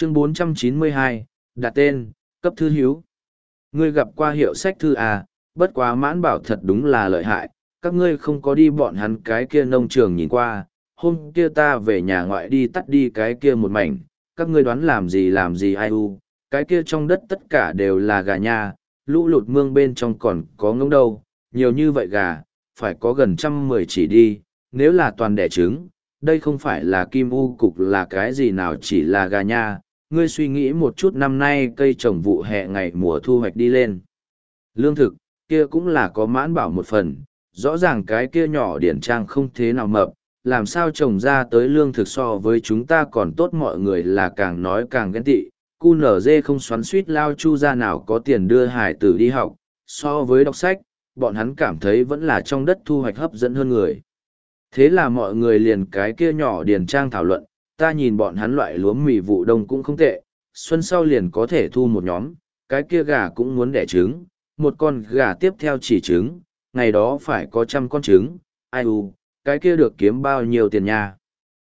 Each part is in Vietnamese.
Chương 492, đặt tên, cấp thư hiếu. Ngươi gặp qua hiệu sách thư à, bất quá Mãn Bảo thật đúng là lợi hại, các ngươi không có đi bọn hắn cái kia nông trường nhìn qua, hôm kia ta về nhà ngoại đi tắt đi cái kia một mảnh, các ngươi đoán làm gì ai u, cái kia trong đất tất cả đều là gà nha, lũ lụt mương bên trong còn có ngỗng đâu, nhiều như vậy gà, phải có gần 110 chỉ đi, nếu là toàn đẻ trứng, đây không phải là kim u cục là cái gì nào chỉ là gà nha, ngươi suy nghĩ một chút năm nay cây trồng vụ hè ngày mùa thu hoạch đi lên. Lương thực, kia cũng là có Mãn Bảo một phần, rõ ràng cái kia nhỏ điển trang không thế nào mập, làm sao trồng ra tới lương thực so với chúng ta còn tốt, mọi người là càng nói càng ghen tị. Cu nở dê không xoắn suýt Lao Chu ra nào có tiền đưa hải tử đi học, so với đọc sách, bọn hắn cảm thấy vẫn là trong đất thu hoạch hấp dẫn hơn người. Thế là mọi người liền cái kia nhỏ điền trang thảo luận, ta nhìn bọn hắn loại lúa mì vụ đông cũng không tệ, xuân sau liền có thể thu một nhóm, cái kia gà cũng muốn đẻ trứng, một con gà tiếp theo chỉ trứng, ngày đó phải có 100 con trứng, ai u, cái kia được kiếm bao nhiêu tiền nha.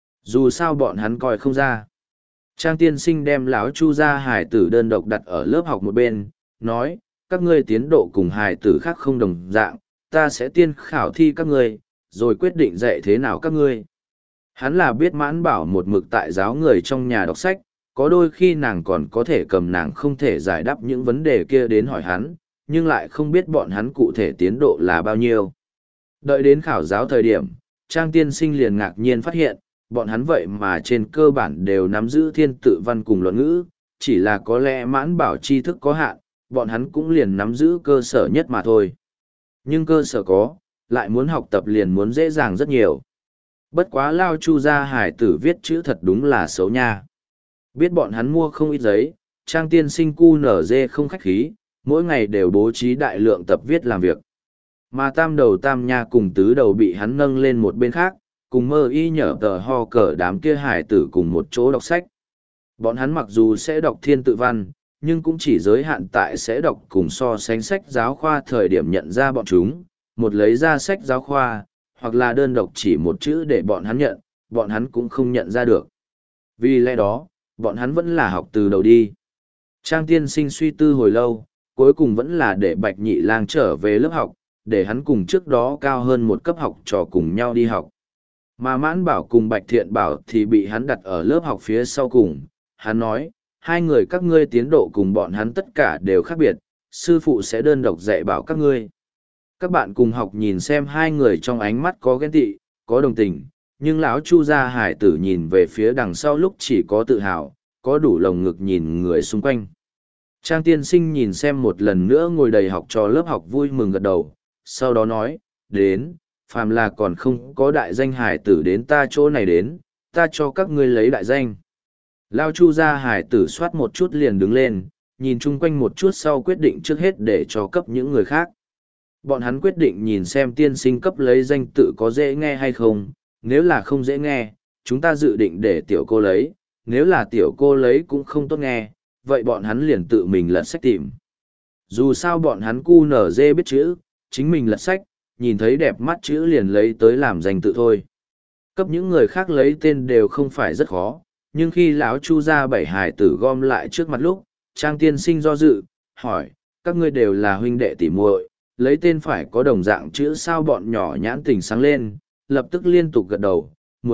Dù sao bọn hắn coi không ra. Trang tiên sinh đem lão Chu ra hải tử đơn độc đặt ở lớp học một bên, nói, các ngươi tiến độ cùng hải tử khác không đồng dạng, ta sẽ tiên khảo thi các ngươi, rồi quyết định dạy thế nào các ngươi. Hắn là biết Mãn Bảo một mực tại giáo người trong nhà đọc sách, có đôi khi nàng còn có thể cầm nàng không thể giải đáp những vấn đề kia đến hỏi hắn, nhưng lại không biết bọn hắn cụ thể tiến độ là bao nhiêu. Đợi đến khảo giáo thời điểm, Trang tiên sinh liền ngạc nhiên phát hiện, bọn hắn vậy mà trên cơ bản đều nắm giữ thiên tự văn cùng luận ngữ, chỉ là có lẽ Mãn Bảo tri thức có hạn, bọn hắn cũng liền nắm giữ cơ sở nhất mà thôi. Nhưng cơ sở có, lại muốn học tập liền muốn dễ dàng rất nhiều. Bất quá Lao Chu ra hải tử viết chữ thật đúng là xấu nha. Biết bọn hắn mua không ít giấy, Trang tiên sinh cu nở dê không khách khí, mỗi ngày đều bố trí đại lượng tập viết làm việc. Mà tam đầu tam nha cùng tứ đầu bị hắn nâng lên một bên khác, cùng mơ y nhở tờ ho cờ đám kia hải tử cùng một chỗ đọc sách. Bọn hắn mặc dù sẽ đọc thiên tự văn, nhưng cũng chỉ giới hạn tại sẽ đọc cùng so sánh sách giáo khoa thời điểm nhận ra bọn chúng, một lấy ra sách giáo khoa, hoặc là đơn độc chỉ một chữ để bọn hắn nhận, bọn hắn cũng không nhận ra được. Vì lẽ đó, bọn hắn vẫn là học từ đầu đi. Trang tiên sinh suy tư hồi lâu, cuối cùng vẫn là để Bạch Nhị Lang trở về lớp học, để hắn cùng trước đó cao hơn một cấp học trò cùng nhau đi học. Mà Mãn Bảo cùng Bạch Thiện Bảo thì bị hắn đặt ở lớp học phía sau cùng. Hắn nói, hai người các ngươi tiến độ cùng bọn hắn tất cả đều khác biệt, sư phụ sẽ đơn độc dạy bảo các ngươi. Các bạn cùng học nhìn xem hai người trong ánh mắt có ghen tị, có đồng tình, nhưng lão Chu gia hải tử nhìn về phía đằng sau lúc chỉ có tự hào, có đủ lồng ngực nhìn người xung quanh. Trang tiên sinh nhìn xem một lần nữa ngồi đầy học trò lớp học vui mừng gật đầu, sau đó nói, đến, phàm là còn không có đại danh hải tử đến ta chỗ này đến, ta cho các ngươi lấy đại danh. Lao Chu gia hải tử soát một chút liền đứng lên, nhìn chung quanh một chút sau quyết định trước hết để cho cấp những người khác. Bọn hắn quyết định nhìn xem tiên sinh cấp lấy danh tự có dễ nghe hay không, nếu là không dễ nghe, chúng ta dự định để tiểu cô lấy, nếu là tiểu cô lấy cũng không tốt nghe, vậy bọn hắn liền tự mình lật sách tìm. Dù sao bọn hắn cu nở dê biết chữ, chính mình lật sách, nhìn thấy đẹp mắt chữ liền lấy tới làm danh tự thôi. Cấp những người khác lấy tên đều không phải rất khó, nhưng khi lão Chu ra bảy hải tử gom lại trước mặt lúc, Trang tiên sinh do dự, hỏi, các ngươi đều là huynh đệ tỉ muội, lấy tên phải có đồng dạng chữ sao? Bọn nhỏ nhãn tình sáng lên, lập tức liên tục gật đầu,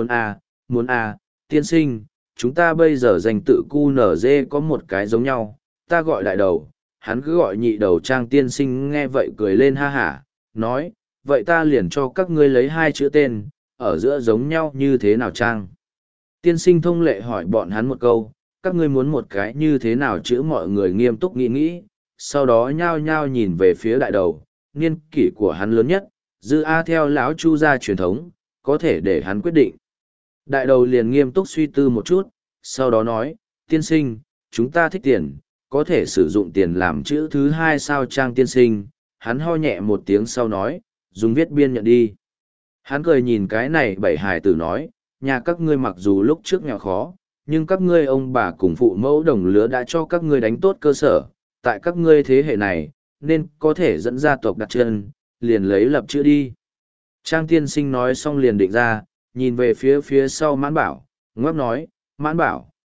muốn tiên sinh, chúng ta bây giờ danh tự cu nở dê có một cái giống nhau, ta gọi đại đầu, hắn cứ gọi nhị đầu. Trang tiên sinh nghe vậy cười lên ha hả, nói, vậy ta liền cho các ngươi lấy hai chữ tên, ở giữa giống nhau như thế nào? Trang tiên sinh thông lệ hỏi bọn hắn một câu, các ngươi muốn một cái như thế nào chữ? Mọi người nghiêm túc nghĩ, sau đó nhao nhao nhìn về phía đại đầu, niên kỷ của hắn lớn nhất, dư A theo lão Chu gia truyền thống, có thể để hắn quyết định. Đại đầu liền nghiêm túc suy tư một chút, sau đó nói, tiên sinh, chúng ta thích tiền, có thể sử dụng tiền làm chữ thứ hai sao? Trang tiên sinh, hắn ho nhẹ một tiếng sau nói, dùng viết biên nhận đi. Hắn cười nhìn cái này bảy hài tử nói, nhà các ngươi mặc dù lúc trước nghèo khó, nhưng các ngươi ông bà cùng phụ mẫu đồng lứa đã cho các ngươi đánh tốt cơ sở, tại các ngươi thế hệ này, nên có thể dẫn gia tộc đặt chân, liền lấy lập chữ đi. Trang tiên sinh nói xong liền định ra, nhìn về phía sau Mãn Bảo, ngóc nói, Mãn Bảo,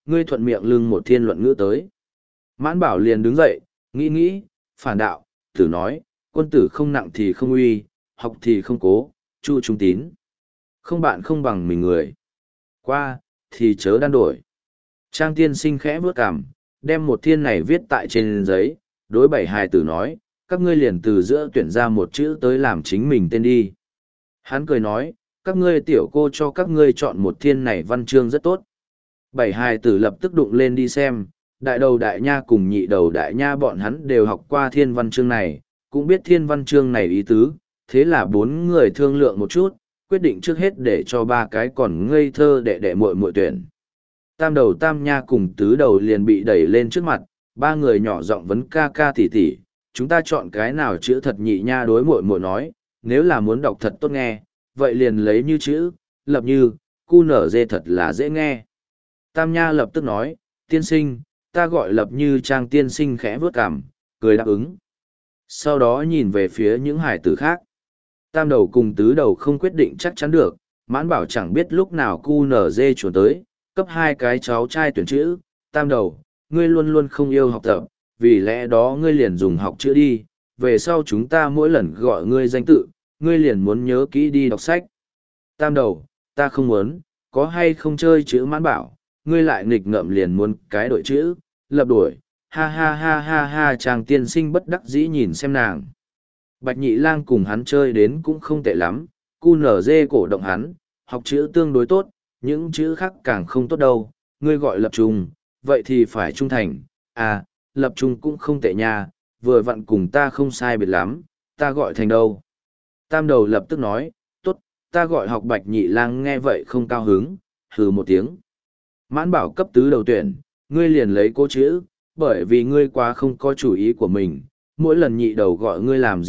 ngươi thuận miệng lưng một thiên luận ngữ tới. Mãn bảo liền đứng dậy, nghĩ, phản đạo, tử nói, quân tử không nặng thì không uy, học thì không cố, chu trung tín. Không bạn không bằng mình người. Qua, thì chớ đan đổi. Trang tiên sinh khẽ bước cằm, đem một thiên này viết tại trên giấy, đối bảy hài tử nói, các ngươi liền từ giữa tuyển ra một chữ tới làm chính mình tên đi. Hắn cười nói, các ngươi tiểu cô cho các ngươi chọn một thiên này văn chương rất tốt. Bảy hài tử lập tức đụng lên đi xem, đại đầu đại nha cùng nhị đầu đại nha bọn hắn đều học qua thiên văn chương này, cũng biết thiên văn chương này ý tứ, thế là bốn người thương lượng một chút, quyết định trước hết để cho ba cái còn ngây thơ đệ muội muội tuyển. Tam đầu tam nha cùng tứ đầu liền bị đẩy lên trước mặt, ba người nhỏ giọng vấn ca ca tỉ tỉ, chúng ta chọn cái nào chữ thật nhị nha đối muội muội nói, nếu là muốn đọc thật tốt nghe, vậy liền lấy như chữ, lập như, cu nở dê thật là dễ nghe. Tam nha lập tức nói, tiên sinh, ta gọi lập như Trang tiên sinh khẽ vớt cằm, cười đáp ứng. Sau đó nhìn về phía những hải tử khác. Tam đầu cùng tứ đầu không quyết định chắc chắn được, mãn bảo chẳng biết lúc nào cu nở dê chuồn tới, cấp hai cái cháu trai tuyển chữ. Tam đầu, ngươi luôn luôn không yêu học tập, vì lẽ đó ngươi liền dùng học chữ đi, về sau chúng ta mỗi lần gọi ngươi danh tự, ngươi liền muốn nhớ kỹ đi đọc sách. Tam đầu, ta không muốn, có hay không chơi chữ mãn bảo, ngươi lại nghịch ngợm liền muốn cái đội chữ, lập đuổi, ha ha ha ha ha. Chàng tiên sinh bất đắc dĩ nhìn xem nàng. Bạch nhị lang cùng hắn chơi đến cũng không tệ lắm, cu nở dê cổ động hắn, học chữ tương đối tốt, những chữ khác càng không tốt đâu, ngươi gọi lập trung, vậy thì phải trung thành, à, lập trung cũng không tệ nha, vừa vặn cùng ta không sai biệt lắm, ta gọi thành đâu. Tam đầu lập tức nói, tốt, ta gọi học. Bạch nhị lang nghe vậy không cao hứng, hừ một tiếng. Mãn bảo cấp tứ đầu tuyển, ngươi liền lấy cô chữ, bởi vì ngươi quá không có chủ ý của mình, mỗi lần nhị đầu gọi ngươi làm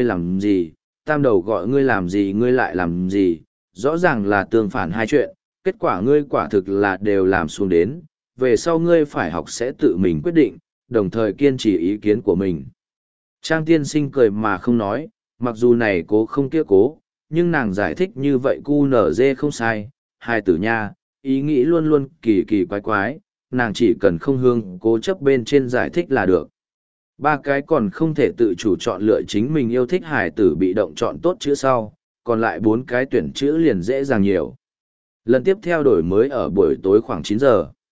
gì, tam đầu gọi ngươi làm gì ngươi lại làm gì, rõ ràng là tương phản hai chuyện, kết quả ngươi quả thực là đều làm xuống đến, về sau ngươi phải học sẽ tự mình quyết định, đồng thời kiên trì ý kiến của mình. Trang tiên sinh cười mà không nói, mặc dù này cố không kia cố, nhưng nàng giải thích như vậy cu nở dê không sai, hai tử nha, ý nghĩ luôn luôn kỳ kỳ quái quái, nàng chỉ cần không hương cố chấp bên trên giải thích là được. Ba cái còn không thể tự chủ chọn lựa chính mình yêu thích hải tử bị động chọn tốt chữ sau, còn lại bốn cái tuyển chữ liền dễ dàng nhiều. Lần tiếp theo đổi mới ở buổi tối khoảng 9 giờ.